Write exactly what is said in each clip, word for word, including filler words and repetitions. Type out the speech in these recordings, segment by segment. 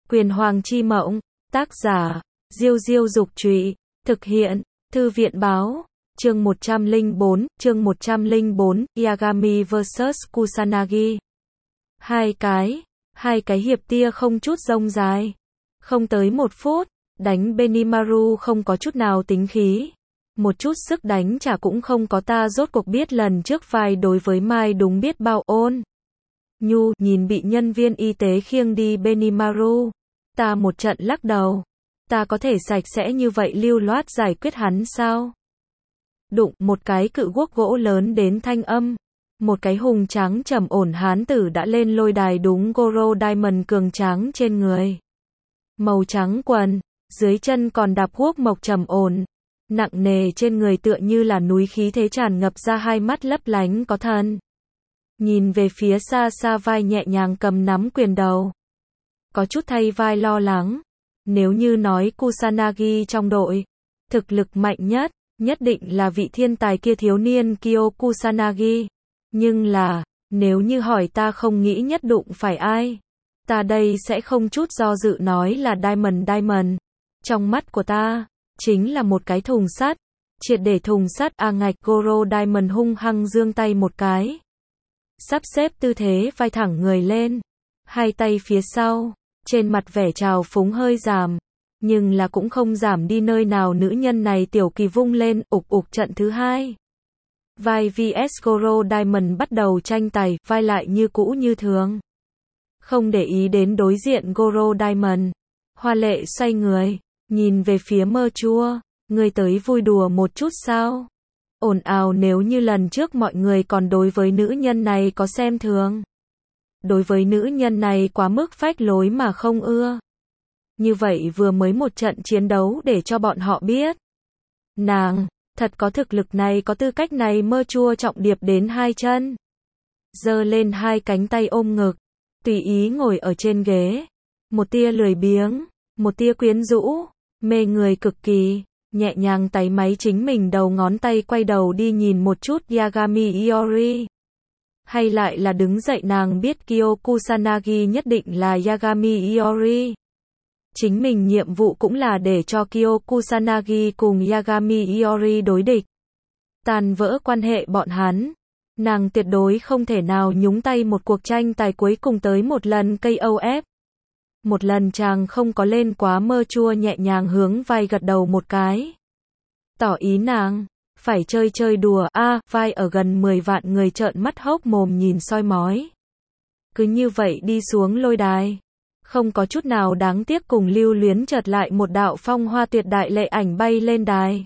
Quyền Hoàng Chi Mộng, tác giả, Diêu Diêu Dục Trụy, thực hiện, Thư viện Báo, chương một trăm lẻ bốn, chương một trăm lẻ bốn, Yagami versus Kusanagi. Hai cái, hai cái hiệp tia không chút rông dài. Không tới một phút, đánh Benimaru không có chút nào tính khí. Một chút sức đánh trả cũng không có, ta rốt cuộc biết lần trước vai đối với Mai đúng biết bao ôn. Nhu, nhìn bị nhân viên y tế khiêng đi Benimaru. Ta một trận lắc đầu. Ta có thể sạch sẽ như vậy lưu loát giải quyết hắn sao? Đụng một cái cự guốc gỗ lớn đến thanh âm. Một cái hùng tráng trầm ổn hán tử đã lên lôi đài đúng Goro Diamond cường tráng trên người. Màu trắng quần, dưới chân còn đạp guốc mộc trầm ổn. Nặng nề trên người tựa như là núi, khí thế tràn ngập ra, hai mắt lấp lánh có thần. Nhìn về phía xa xa, vai nhẹ nhàng cầm nắm quyền đầu. Có chút thay vai lo lắng. Nếu như nói Kusanagi trong đội, thực lực mạnh nhất, nhất định là vị thiên tài kia thiếu niên Kyo Kusanagi. Nhưng là, nếu như hỏi ta không nghĩ nhất đụng phải ai, ta đây sẽ không chút do dự nói là Diamond Diamond. Trong mắt của ta, chính là một cái thùng sắt, triệt để thùng sắt. A ngạch. Goro Diamond hung hăng giương tay một cái, sắp xếp tư thế vai thẳng người lên, hai tay phía sau, trên mặt vẻ trào phúng hơi giảm, nhưng là cũng không giảm đi nơi nào. Nữ nhân này tiểu kỳ vung lên, ục ục. Trận thứ hai, vai vs Goro Diamond bắt đầu tranh tài, vai lại như cũ như thường, không để ý đến đối diện Goro Diamond. Hoa lệ xoay người, nhìn về phía Mơ Chua, người tới vui đùa một chút sao? Ồn ào. Nếu như lần trước mọi người còn đối với nữ nhân này có xem thường, đối với nữ nhân này quá mức phách lối mà không ưa, như vậy vừa mới một trận chiến đấu để cho bọn họ biết, nàng thật có thực lực này, có tư cách này. Mơ Chua trọng điệp đến hai chân, giơ lên hai cánh tay ôm ngực, tùy ý ngồi ở trên ghế, một tia lười biếng, một tia quyến rũ, mê người cực kỳ. Nhẹ nhàng táy máy chính mình đầu ngón tay, quay đầu đi nhìn một chút Yagami Iori. Hay lại là đứng dậy, nàng biết Kyo Kusanagi nhất định là Yagami Iori. Chính mình nhiệm vụ cũng là để cho Kyo Kusanagi cùng Yagami Iori đối địch, tàn vỡ quan hệ bọn hắn. Nàng tuyệt đối không thể nào nhúng tay một cuộc tranh tài cuối cùng tới một lần ca o ép. Một lần chàng không có lên quá. Mơ Chua nhẹ nhàng hướng vai gật đầu một cái, tỏ ý nàng phải chơi chơi đùa. A, à, vai ở gần mười vạn người trợn mắt hốc mồm nhìn soi mói. Cứ như vậy đi xuống lôi đài, không có chút nào đáng tiếc cùng lưu luyến. Chợt lại một đạo phong hoa tuyệt đại lệ ảnh bay lên đài,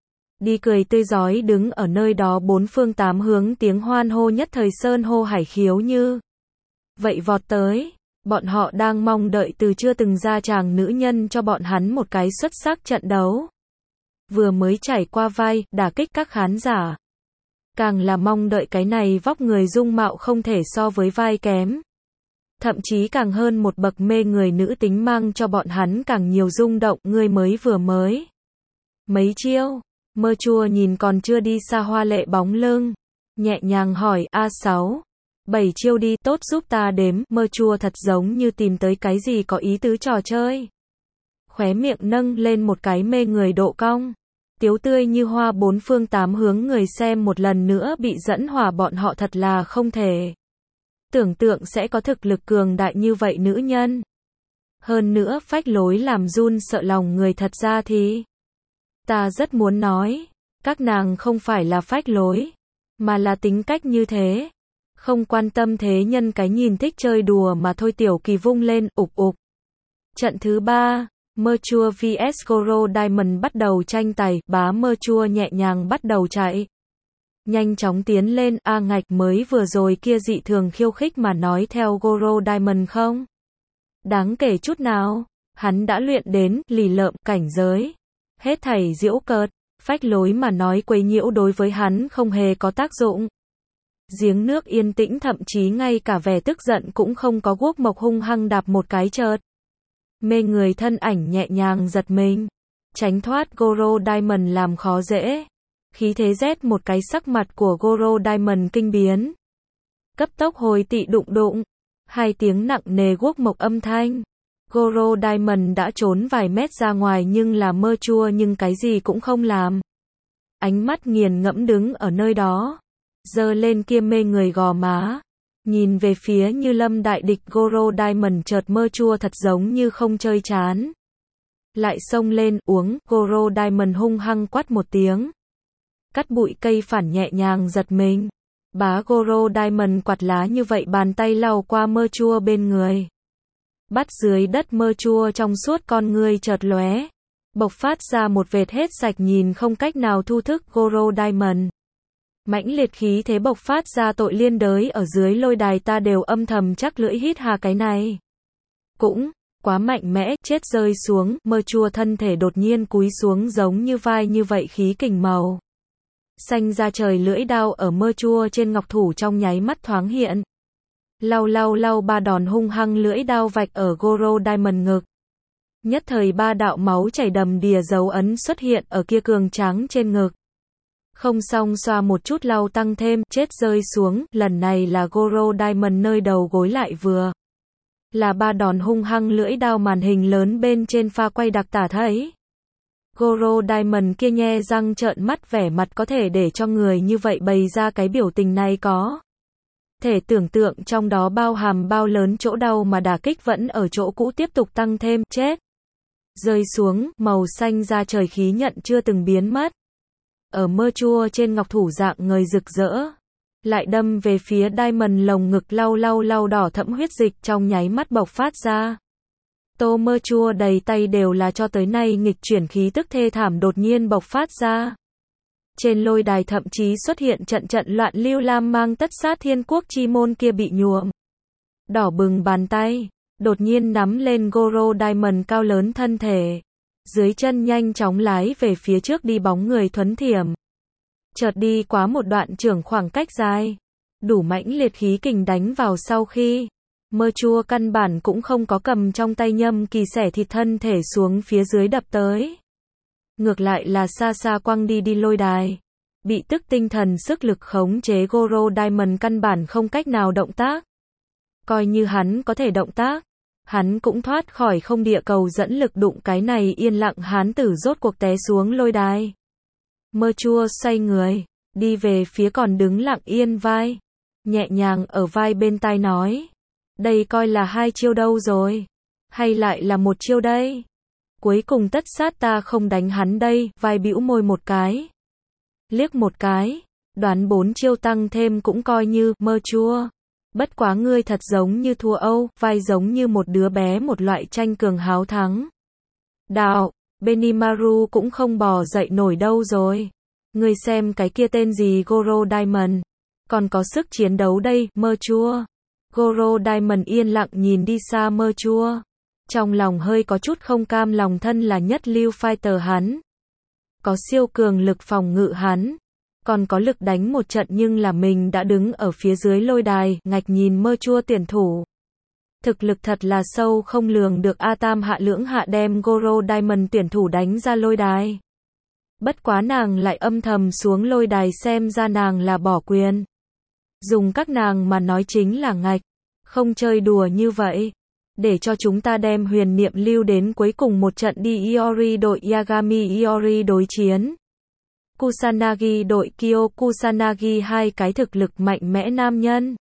đi cười tươi rói đứng ở nơi đó. Bốn phương tám hướng tiếng hoan hô nhất thời sơn hô hải khiếu như vậy vọt tới. Bọn họ đang mong đợi từ chưa từng ra chàng nữ nhân cho bọn hắn một cái xuất sắc trận đấu. Vừa mới trải qua vai, đả kích các khán giả. Càng là mong đợi cái này vóc người dung mạo không thể so với vai kém. Thậm chí càng hơn một bậc mê người nữ tính, mang cho bọn hắn càng nhiều rung động. Ngươi mới vừa mới mấy chiêu? Mơ Chua nhìn còn chưa đi xa hoa lệ bóng lưng, nhẹ nhàng hỏi. A sáu, bảy chiêu đi, tốt giúp ta đếm. Mơ Chua thật giống như tìm tới cái gì có ý tứ trò chơi. Khóe miệng nâng lên một cái mê người độ cong, tiếu tươi như hoa. Bốn phương tám hướng người xem một lần nữa bị dẫn hỏa. Bọn họ thật là không thể tưởng tượng sẽ có thực lực cường đại như vậy nữ nhân. Hơn nữa phách lối làm run sợ lòng người. Thật ra thì ta rất muốn nói, các nàng không phải là phách lối, mà là tính cách như thế. Không quan tâm thế nhân cái nhìn, thích chơi đùa mà thôi. Tiểu kỳ vung lên, ục ục. Trận thứ ba, Mơ Chua vs Goro Diamond bắt đầu tranh tài. Bá Mơ Chua nhẹ nhàng bắt đầu chạy, nhanh chóng tiến lên. A ngạch. Mới vừa rồi kia dị thường khiêu khích mà nói theo Goro Diamond không đáng kể chút nào. Hắn đã luyện đến lì lợm cảnh giới, hết thảy giễu cợt, phách lối mà nói quấy nhiễu đối với hắn không hề có tác dụng. Giếng nước yên tĩnh, thậm chí ngay cả vẻ tức giận cũng không có. Guốc mộc hung hăng đạp một cái, chợt mê người thân ảnh nhẹ nhàng giật mình, tránh thoát Goro Diamond làm khó dễ. Khí thế rét một cái, sắc mặt của Goro Diamond kinh biến, cấp tốc hồi tị đụng đụng, hai tiếng nặng nề guốc mộc âm thanh. Goro Diamond đã trốn vài mét ra ngoài nhưng là mơ chua nhưng cái gì cũng không làm. Ánh mắt nghiền ngẫm đứng ở nơi đó. Giơ lên kia mê người gò má. Nhìn về phía Như Lâm đại địch Goro Diamond chợt mơ chua thật giống như không chơi chán. Lại xông lên uống, Goro Diamond hung hăng quát một tiếng. Cắt bụi cây phản nhẹ nhàng giật mình. Bá Goro Diamond quạt lá như vậy bàn tay lau qua mơ chua bên người. Bắt dưới đất mơ chua trong suốt con ngươi chợt lóe. Bộc phát ra một vệt hết sạch nhìn không cách nào thu thức Goro Diamond. Mãnh liệt khí thế bộc phát ra tội liên đới ở dưới lôi đài ta đều âm thầm chắc lưỡi hít hà cái này. Cũng, quá mạnh mẽ, chết rơi xuống, mơ chua thân thể đột nhiên cúi xuống giống như vai như vậy khí kình màu. Xanh ra trời lưỡi đao ở mơ chua trên ngọc thủ trong nháy mắt thoáng hiện. Lau lau lau ba đòn hung hăng lưỡi đao vạch ở Goro Diamond ngực. Nhất thời ba đạo máu chảy đầm đìa dấu ấn xuất hiện ở kia cường tráng trên ngực. Không xong xoa một chút lau tăng thêm, chết rơi xuống, lần này là Goro Diamond nơi đầu gối lại vừa. Là ba đòn hung hăng lưỡi đao màn hình lớn bên trên pha quay đặc tả thấy. Goro Diamond kia nhe răng trợn mắt vẻ mặt có thể để cho người như vậy bày ra cái biểu tình này có. Thể tưởng tượng trong đó bao hàm bao lớn chỗ đau mà đả kích vẫn ở chỗ cũ tiếp tục tăng thêm, chết. Rơi xuống, màu xanh ra trời khí nhận chưa từng biến mất. Ở mơ chua trên ngọc thủ dạng người rực rỡ. Lại đâm về phía Diamond lồng ngực lau lau lau đỏ thẫm huyết dịch trong nháy mắt bộc phát ra. Tô mơ chua đầy tay đều là cho tới nay nghịch chuyển khí tức thê thảm đột nhiên bộc phát ra. Trên lôi đài thậm chí xuất hiện trận trận loạn lưu lam mang tất sát thiên quốc chi môn kia bị nhuộm. Đỏ bừng bàn tay, đột nhiên nắm lên Goro Diamond cao lớn thân thể. Dưới chân nhanh chóng lái về phía trước đi bóng người thuấn thiểm. Chợt đi quá một đoạn trưởng khoảng cách dài. Đủ mãnh liệt khí kình đánh vào sau khi. Mơ chua căn bản cũng không có cầm trong tay nhâm kỳ xẻ thịt thân thể xuống phía dưới đập tới. Ngược lại là xa xa quăng đi đi lôi đài. Bị tức tinh thần sức lực khống chế Goro Diamond căn bản không cách nào động tác. Coi như hắn có thể động tác. Hắn cũng thoát khỏi không địa cầu dẫn lực đụng cái này yên lặng hán tử rốt cuộc té xuống lôi đài. Mơ chua xoay người. Đi về phía còn đứng lặng yên vai. Nhẹ nhàng ở vai bên tai nói. Đây coi là hai chiêu đâu rồi. Hay lại là một chiêu đây. Cuối cùng tất sát ta không đánh hắn đây, vai bĩu môi một cái. Liếc một cái, đoán bốn chiêu tăng thêm cũng coi như, mơ chua. Bất quá ngươi thật giống như thua Âu, vai giống như một đứa bé một loại tranh cường háo thắng. Đạo, Benimaru cũng không bò dậy nổi đâu rồi. Ngươi xem cái kia tên gì Goro Diamond. Còn có sức chiến đấu đây, mơ chua. Goro Diamond yên lặng nhìn đi xa mơ chua. Trong lòng hơi có chút không cam lòng thân là nhất lưu fighter hắn. Có siêu cường lực phòng ngự hắn. Còn có lực đánh một trận nhưng là mình đã đứng ở phía dưới lôi đài, ngạch nhìn mơ chua tuyển thủ. Thực lực thật là sâu không lường được A Tam hạ lưỡng hạ đem Goro Diamond tuyển thủ đánh ra lôi đài. Bất quá nàng lại âm thầm xuống lôi đài xem ra nàng là bỏ quyền. Dùng các nàng mà nói chính là ngạch. Không chơi đùa như vậy. Để cho chúng ta đem huyền niệm lưu đến cuối cùng một trận đi Iori đội Yagami Iori đối chiến. Kusanagi đội Kyo Kusanagi hai cái thực lực mạnh mẽ nam nhân.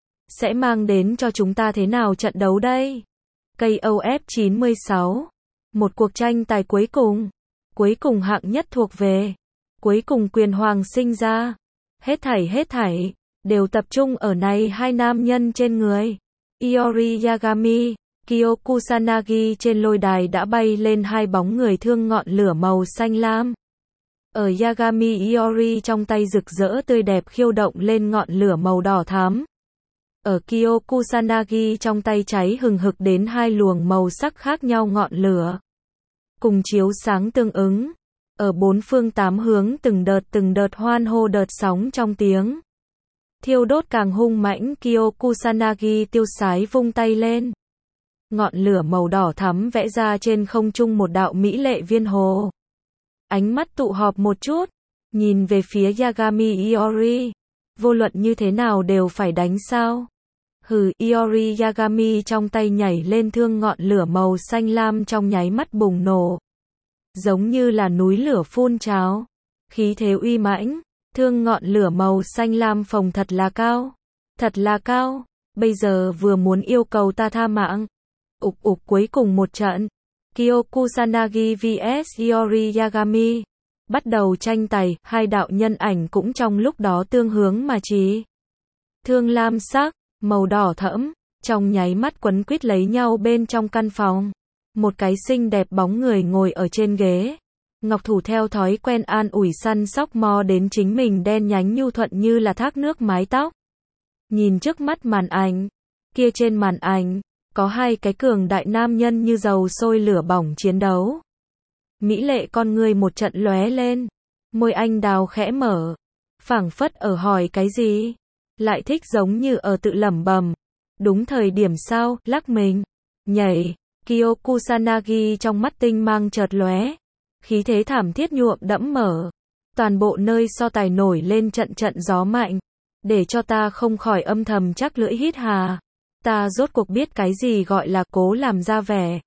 Sẽ mang đến cho chúng ta thế nào trận đấu đây? K O F chín mươi sáu. Một cuộc tranh tài cuối cùng. Cuối cùng hạng nhất thuộc về. Cuối cùng quyền hoàng sinh ra. Hết thảy hết thảy. Đều tập trung ở này hai nam nhân trên người. Iori Yagami, Kyo Kusanagi trên lôi đài đã bay lên hai bóng người thương ngọn lửa màu xanh lam. Ở Yagami Iori trong tay rực rỡ tươi đẹp khiêu động lên ngọn lửa màu đỏ thắm. Ở Kyo Kusanagi trong tay cháy hừng hực đến hai luồng màu sắc khác nhau ngọn lửa. Cùng chiếu sáng tương ứng. Ở bốn phương tám hướng từng đợt từng đợt hoan hô đợt sóng trong tiếng. Thiêu đốt càng hung mãnh Kyo Kusanagi tiêu sái vung tay lên. Ngọn lửa màu đỏ thắm vẽ ra trên không trung một đạo mỹ lệ viên hồ. Ánh mắt tụ họp một chút, nhìn về phía Yagami Iori. Vô luận như thế nào đều phải đánh sao? Hừ, Iori Yagami trong tay nhảy lên thương ngọn lửa màu xanh lam trong nháy mắt bùng nổ. Giống như là núi lửa phun trào. Khí thế uy mãnh, thương ngọn lửa màu xanh lam phồng thật là cao. Thật là cao, bây giờ vừa muốn yêu cầu ta tha mạng. Ục ục cuối cùng một trận. Kyo Kusanagi vs Iori Yagami. Bắt đầu tranh tài, hai đạo nhân ảnh cũng trong lúc đó tương hướng mà chỉ. Thương lam sắc, màu đỏ thẫm, trong nháy mắt quấn quýt lấy nhau bên trong căn phòng. Một cái xinh đẹp bóng người ngồi ở trên ghế. Ngọc Thủ theo thói quen an ủi săn sóc mò đến chính mình đen nhánh nhu thuận như là thác nước mái tóc. Nhìn trước mắt màn ảnh, kia trên màn ảnh, có hai cái cường đại nam nhân như dầu sôi lửa bỏng chiến đấu. Mỹ lệ con người một trận lóe lên, môi anh đào khẽ mở, phảng phất ở hỏi cái gì, lại thích giống như ở tự lẩm bẩm. Đúng thời điểm sao, lắc mình, nhảy, Kyo Kusanagi trong mắt tinh mang chợt lóe, khí thế thảm thiết nhuộm đẫm mở. Toàn bộ nơi so tài nổi lên trận trận gió mạnh, để cho ta không khỏi âm thầm chắc lưỡi hít hà. Ta rốt cuộc biết cái gì gọi là cố làm ra vẻ.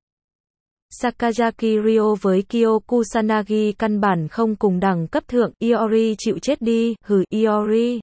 Sakazaki Ryo với Kyo Kusanagi căn bản không cùng đẳng cấp thượng, Iori chịu chết đi, hừ Iori.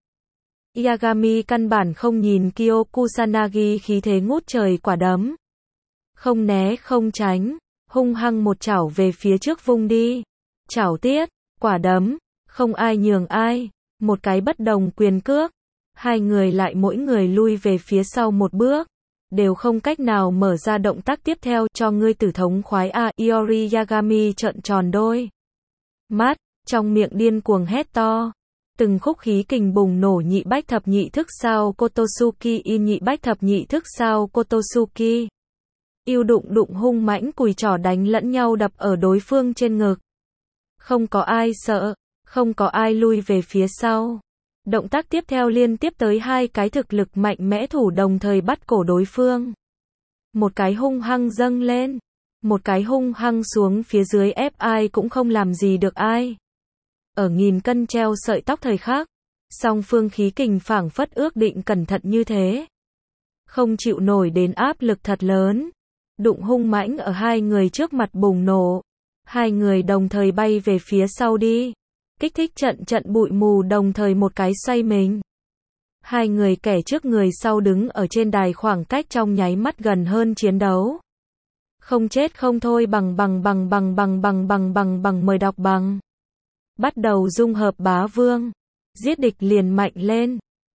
Yagami căn bản không nhìn Kyo Kusanagi khí thế ngút trời quả đấm. Không né không tránh, hung hăng một chảo về phía trước vung đi. Chảo tiết, quả đấm, không ai nhường ai, một cái bất đồng quyền cước. Hai người lại mỗi người lui về phía sau một bước, đều không cách nào mở ra động tác tiếp theo, cho ngươi tử thống khoái a. Iori Yagami trợn tròn đôi mắt, trong miệng điên cuồng hét to. Từng khúc khí kình bùng nổ, nhị bách thập nhị thức sao Kotosuki in, nhị bách thập nhị thức sao Kotosuki. Yêu đụng đụng hung mãnh cùi trỏ đánh lẫn nhau đập ở đối phương trên ngực. Không có ai sợ, không có ai lui về phía sau. Động tác tiếp theo liên tiếp tới hai cái thực lực mạnh mẽ thủ đồng thời bắt cổ đối phương. Một cái hung hăng dâng lên, một cái hung hăng xuống phía dưới ép ai cũng không làm gì được ai. Ở nghìn cân treo sợi tóc thời khắc, song phương khí kình phảng phất ước định cẩn thận như thế. Không chịu nổi đến áp lực thật lớn. Đụng hung mãnh ở hai người trước mặt bùng nổ. Hai người đồng thời bay về phía sau đi. Kích thích trận trận bụi mù đồng thời một cái xoay mình. Hai người kẻ trước người sau đứng ở trên đài khoảng cách trong nháy mắt gần hơn chiến đấu. Không chết không thôi bằng bằng bằng bằng bằng bằng bằng bằng bằng mời đọc bằng. Bắt đầu dung hợp bá vương. Giết địch liền mạnh lên.